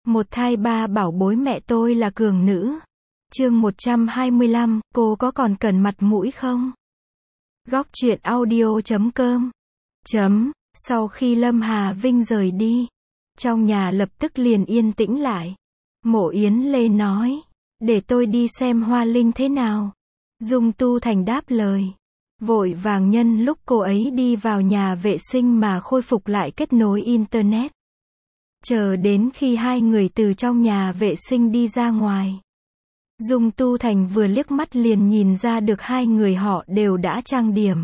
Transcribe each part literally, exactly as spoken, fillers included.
Một thai ba bảo bối mẹ tôi là cường nữ. Chương một trăm hai mươi lăm, cô có còn cần mặt mũi không? Góc truyện audio chấm com. Chấm, sau khi Lâm Hà Vinh rời đi, trong nhà lập tức liền yên tĩnh lại. Mộ Yến Lê nói, để tôi đi xem Hoa Linh thế nào. Dung Tu Thành đáp lời. Vội vàng nhân lúc cô ấy đi vào nhà vệ sinh mà khôi phục lại kết nối Internet. Chờ đến khi hai người từ trong nhà vệ sinh đi ra ngoài, Dung Tu Thành vừa liếc mắt liền nhìn ra được hai người họ đều đã trang điểm.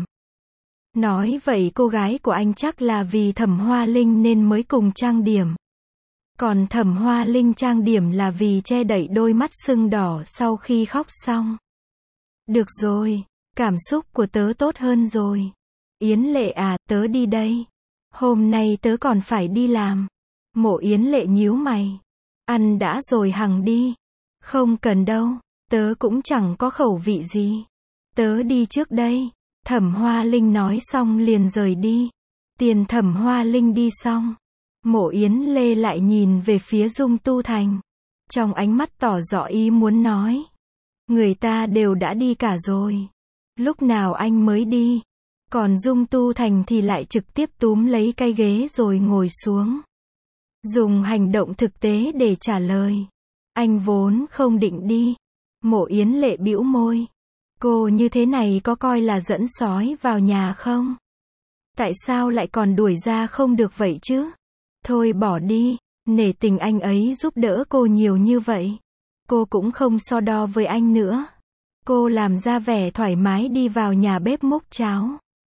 Nói vậy cô gái của anh chắc là vì Thẩm Hoa Linh nên mới cùng trang điểm. Còn Thẩm Hoa Linh trang điểm là vì che đậy đôi mắt sưng đỏ sau khi khóc xong. Được rồi, cảm xúc của tớ tốt hơn rồi. Yến Lệ à, tớ đi đây. Hôm nay tớ còn phải đi làm. Mộ Yến Lệ nhíu mày. Ăn đã rồi hằng đi. Không cần đâu, tớ cũng chẳng có khẩu vị gì. Tớ đi trước đây. Thẩm Hoa Linh nói xong liền rời đi. Tiền Thẩm Hoa Linh đi xong, Mộ Yến Lê lại nhìn về phía Dung Tu Thành. Trong ánh mắt tỏ rõ ý muốn nói. Người ta đều đã đi cả rồi. Lúc nào anh mới đi? Còn Dung Tu Thành thì lại trực tiếp túm lấy cái ghế rồi ngồi xuống. Dùng hành động thực tế để trả lời. Anh vốn không định đi. Mộ Yến Lệ bĩu môi. Cô như thế này có coi là dẫn sói vào nhà không? Tại sao lại còn đuổi ra không được vậy chứ? Thôi bỏ đi, nể tình anh ấy giúp đỡ cô nhiều như vậy. Cô cũng không so đo với anh nữa. Cô làm ra vẻ thoải mái đi vào nhà bếp múc cháo.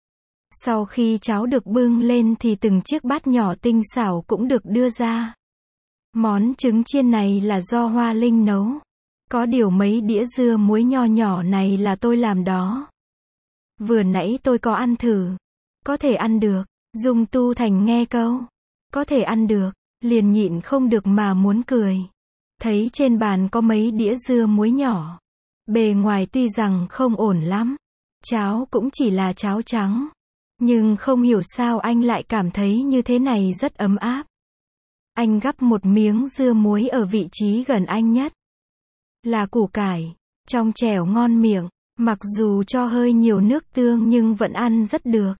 Sau khi cháo được bưng lên thì từng chiếc bát nhỏ tinh xảo cũng được đưa ra. Món trứng chiên này là do Hoa Linh nấu. Có điều mấy đĩa dưa muối nho nhỏ này là tôi làm đó. Vừa nãy tôi có ăn thử. Có thể ăn được. Dung Tu Thành nghe câu có thể ăn được, liền nhịn không được mà muốn cười. Thấy trên bàn có mấy đĩa dưa muối nhỏ. Bề ngoài tuy rằng không ổn lắm. Cháo cũng chỉ là cháo trắng. Nhưng không hiểu sao anh lại cảm thấy như thế này rất ấm áp. Anh gắp một miếng dưa muối ở vị trí gần anh nhất. Là củ cải, trong trẻo ngon miệng, mặc dù cho hơi nhiều nước tương nhưng vẫn ăn rất được.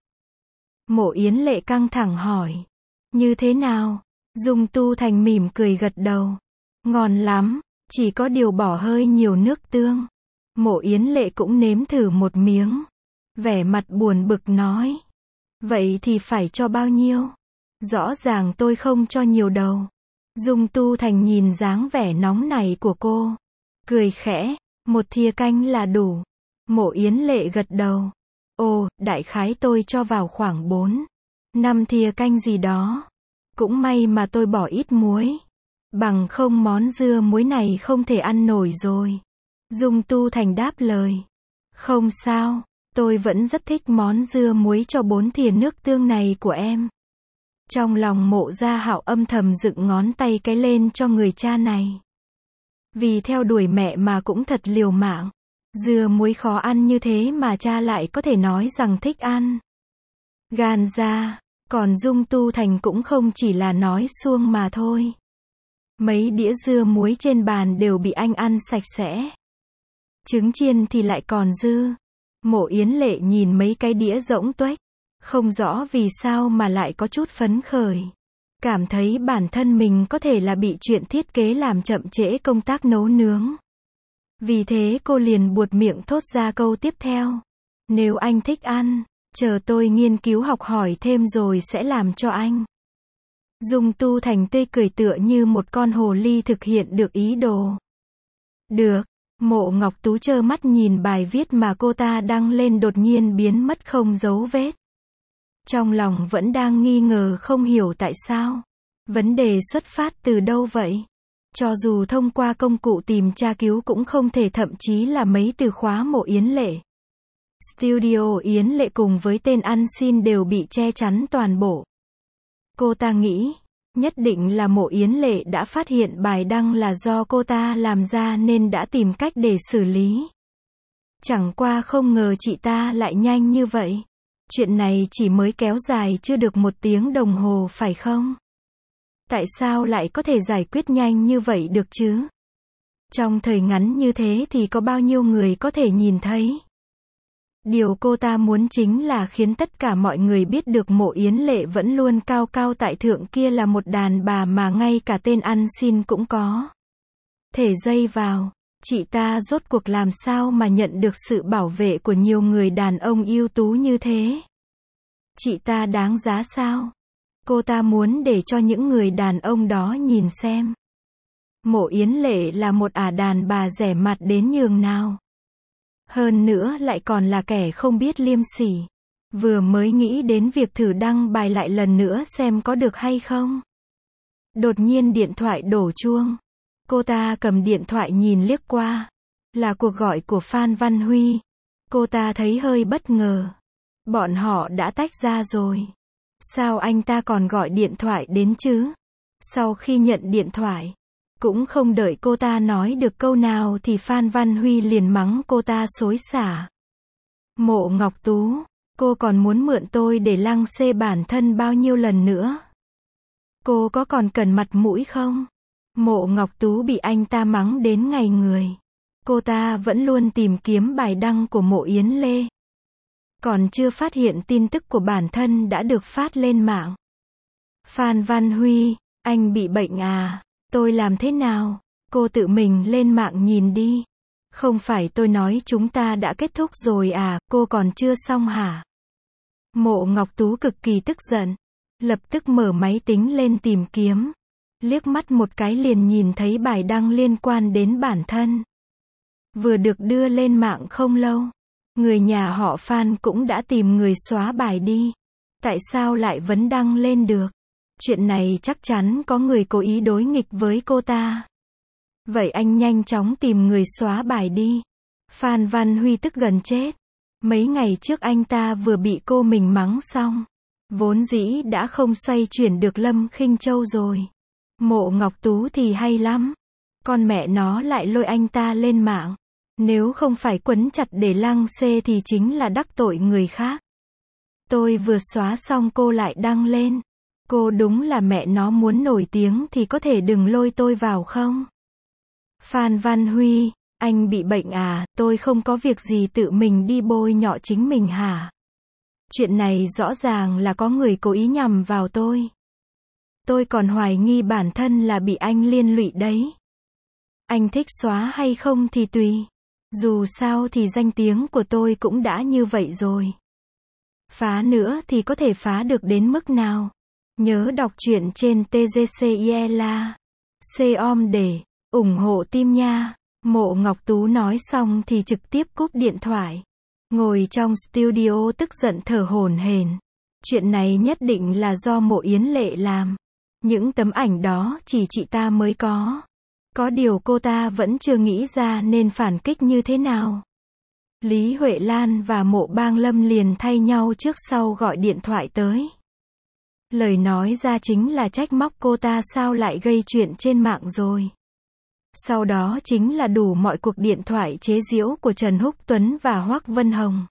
Mộ Yến Lệ căng thẳng hỏi. Như thế nào? Dung Tu Thành mỉm cười gật đầu. Ngon lắm, chỉ có điều bỏ hơi nhiều nước tương. Mộ Yến Lệ cũng nếm thử một miếng. Vẻ mặt buồn bực nói. Vậy thì phải cho bao nhiêu? Rõ ràng tôi không cho nhiều đâu. Dung Tu Thành nhìn dáng vẻ nóng này của cô. Cười khẽ, một thìa canh là đủ. Mộ Yến Lệ gật đầu. Ồ, đại khái tôi cho vào khoảng bốn, năm thìa canh gì đó. Cũng may mà tôi bỏ ít muối. Bằng không món dưa muối này không thể ăn nổi rồi. Dung Tu Thành đáp lời. Không sao, tôi vẫn rất thích món dưa muối cho bốn thìa nước tương này của em. Trong lòng Mộ Gia Hạo âm thầm dựng ngón tay cái lên cho người cha này. Vì theo đuổi mẹ mà cũng thật liều mạng. Dưa muối khó ăn như thế mà cha lại có thể nói rằng thích ăn. Gan ra, còn Dung Tu Thành cũng không chỉ là nói suông mà thôi. Mấy đĩa dưa muối trên bàn đều bị anh ăn sạch sẽ. Trứng chiên thì lại còn dư. Mộ Yến Lệ nhìn mấy cái đĩa rỗng tuếch, không rõ vì sao mà lại có chút phấn khởi. Cảm thấy bản thân mình có thể là bị chuyện thiết kế làm chậm trễ công tác nấu nướng. Vì thế cô liền buột miệng thốt ra câu tiếp theo. Nếu anh thích ăn, chờ tôi nghiên cứu học hỏi thêm rồi sẽ làm cho anh. Dung Tu Thành tươi cười tựa như một con hồ ly thực hiện được ý đồ. Được. Mộ Ngọc Tú trơ mắt nhìn bài viết mà cô ta đăng lên đột nhiên biến mất không dấu vết. Trong lòng vẫn đang nghi ngờ không hiểu tại sao. Vấn đề xuất phát từ đâu vậy? Cho dù thông qua công cụ tìm tra cứu cũng không thể, thậm chí là mấy từ khóa Mộ Yến Lệ. Studio Yến Lệ cùng với tên ăn xin đều bị che chắn toàn bộ. Cô ta nghĩ, nhất định là Mộ Yến Lệ đã phát hiện bài đăng là do cô ta làm ra nên đã tìm cách để xử lý. Chẳng qua không ngờ chị ta lại nhanh như vậy. Chuyện này chỉ mới kéo dài chưa được một tiếng đồng hồ phải không? Tại sao lại có thể giải quyết nhanh như vậy được chứ? Trong thời ngắn như thế thì có bao nhiêu người có thể nhìn thấy? Điều cô ta muốn chính là khiến tất cả mọi người biết được Mộ Yến Lệ vẫn luôn cao cao tại thượng kia là một đàn bà mà ngay cả tên ăn xin cũng có thể dây vào. Chị ta rốt cuộc làm sao mà nhận được sự bảo vệ của nhiều người đàn ông ưu tú như thế? Chị ta đáng giá sao? Cô ta muốn để cho những người đàn ông đó nhìn xem. Mộ Yến Lệ là một ả đàn bà rẻ mặt đến nhường nào. Hơn nữa lại còn là kẻ không biết liêm sỉ. Vừa mới nghĩ đến việc thử đăng bài lại lần nữa xem có được hay không. Đột nhiên điện thoại đổ chuông. Cô ta cầm điện thoại nhìn liếc qua. Là cuộc gọi của Phan Văn Huy. Cô ta thấy hơi bất ngờ. Bọn họ đã tách ra rồi. Sao anh ta còn gọi điện thoại đến chứ? Sau khi nhận điện thoại, cũng không đợi cô ta nói được câu nào thì Phan Văn Huy liền mắng cô ta xối xả. Mộ Ngọc Tú, cô còn muốn mượn tôi để lăng xê bản thân bao nhiêu lần nữa? Cô có còn cần mặt mũi không? Mộ Ngọc Tú bị anh ta mắng đến ngày người. Cô ta vẫn luôn tìm kiếm bài đăng của Mộ Yến Lê. Còn chưa phát hiện tin tức của bản thân đã được phát lên mạng. Phan Văn Huy, anh bị bệnh à? Tôi làm thế nào? Cô tự mình lên mạng nhìn đi. Không phải tôi nói chúng ta đã kết thúc rồi à, cô còn chưa xong hả? Mộ Ngọc Tú cực kỳ tức giận. Lập tức mở máy tính lên tìm kiếm. Liếc mắt một cái liền nhìn thấy bài đăng liên quan đến bản thân. Vừa được đưa lên mạng không lâu. Người nhà họ Phan cũng đã tìm người xóa bài đi. Tại sao lại vẫn đăng lên được? Chuyện này chắc chắn có người cố ý đối nghịch với cô ta. Vậy anh nhanh chóng tìm người xóa bài đi. Phan Văn Huy tức gần chết. Mấy ngày trước anh ta vừa bị cô mình mắng xong. Vốn dĩ đã không xoay chuyển được Lâm Khinh Châu rồi. Mộ Ngọc Tú thì hay lắm. Con mẹ nó lại lôi anh ta lên mạng. Nếu không phải quấn chặt để lăng xê thì chính là đắc tội người khác. Tôi vừa xóa xong cô lại đăng lên. Cô đúng là mẹ nó muốn nổi tiếng thì có thể đừng lôi tôi vào không? Phan Văn Huy, anh bị bệnh à? Tôi không có việc gì tự mình đi bôi nhọ chính mình hả? Chuyện này rõ ràng là có người cố ý nhằm vào tôi. Tôi còn hoài nghi bản thân là bị anh liên lụy đấy. Anh thích xóa hay không thì tùy. Dù sao thì danh tiếng của tôi cũng đã như vậy rồi. Phá nữa thì có thể phá được đến mức nào? Nhớ đọc truyện trên tê giê xê i e L A com để ủng hộ team nha. Mộ Ngọc Tú nói xong thì trực tiếp cúp điện thoại. Ngồi trong studio tức giận thở hổn hển. Chuyện này nhất định là do Mộ Yến Lệ làm. Những tấm ảnh đó chỉ chị ta mới có. Có điều cô ta vẫn chưa nghĩ ra nên phản kích như thế nào. Lý Huệ Lan và Mộ Bang Lâm liền thay nhau trước sau gọi điện thoại tới. Lời nói ra chính là trách móc cô ta sao lại gây chuyện trên mạng rồi. Sau đó chính là đủ mọi cuộc điện thoại chế giễu của Trần Húc Tuấn và Hoắc Vân Hồng.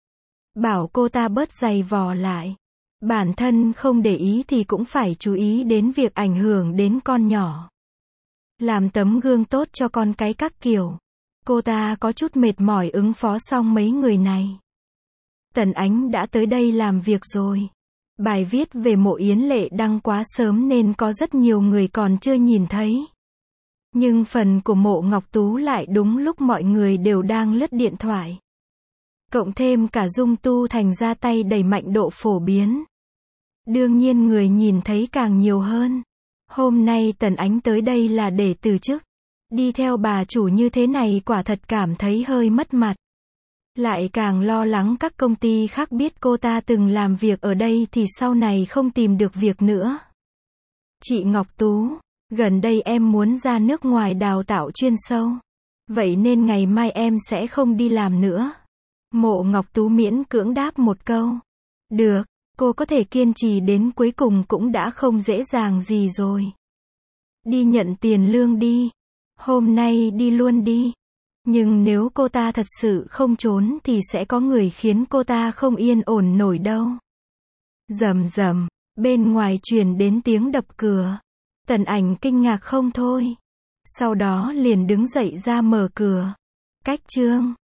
Bảo cô ta bớt giày vò lại. Bản thân không để ý thì cũng phải chú ý đến việc ảnh hưởng đến con nhỏ. Làm tấm gương tốt cho con cái các kiểu. Cô ta có chút mệt mỏi ứng phó xong mấy người này. Tần Ánh đã tới đây làm việc rồi. Bài viết về Mộ Yến Lệ đăng quá sớm nên có rất nhiều người còn chưa nhìn thấy. Nhưng phần của Mộ Ngọc Tú lại đúng lúc mọi người đều đang lướt điện thoại. Cộng thêm cả Dung Tu thành ra tay đẩy mạnh độ phổ biến. Đương nhiên người nhìn thấy càng nhiều hơn. Hôm nay Tần Ánh tới đây là để từ chức. Đi theo bà chủ như thế này quả thật cảm thấy hơi mất mặt. Lại càng lo lắng các công ty khác biết cô ta từng làm việc ở đây thì sau này không tìm được việc nữa. Chị Ngọc Tú, gần đây em muốn ra nước ngoài đào tạo chuyên sâu. Vậy nên ngày mai em sẽ không đi làm nữa. Mộ Ngọc Tú miễn cưỡng đáp một câu. Được, cô có thể kiên trì đến cuối cùng cũng đã không dễ dàng gì rồi. Đi nhận tiền lương đi. Hôm nay đi luôn đi. Nhưng nếu cô ta thật sự không trốn thì sẽ có người khiến cô ta không yên ổn nổi đâu. Rầm rầm, bên ngoài truyền đến tiếng đập cửa. Tần Ảnh kinh ngạc không thôi. Sau đó liền đứng dậy ra mở cửa. Cách chương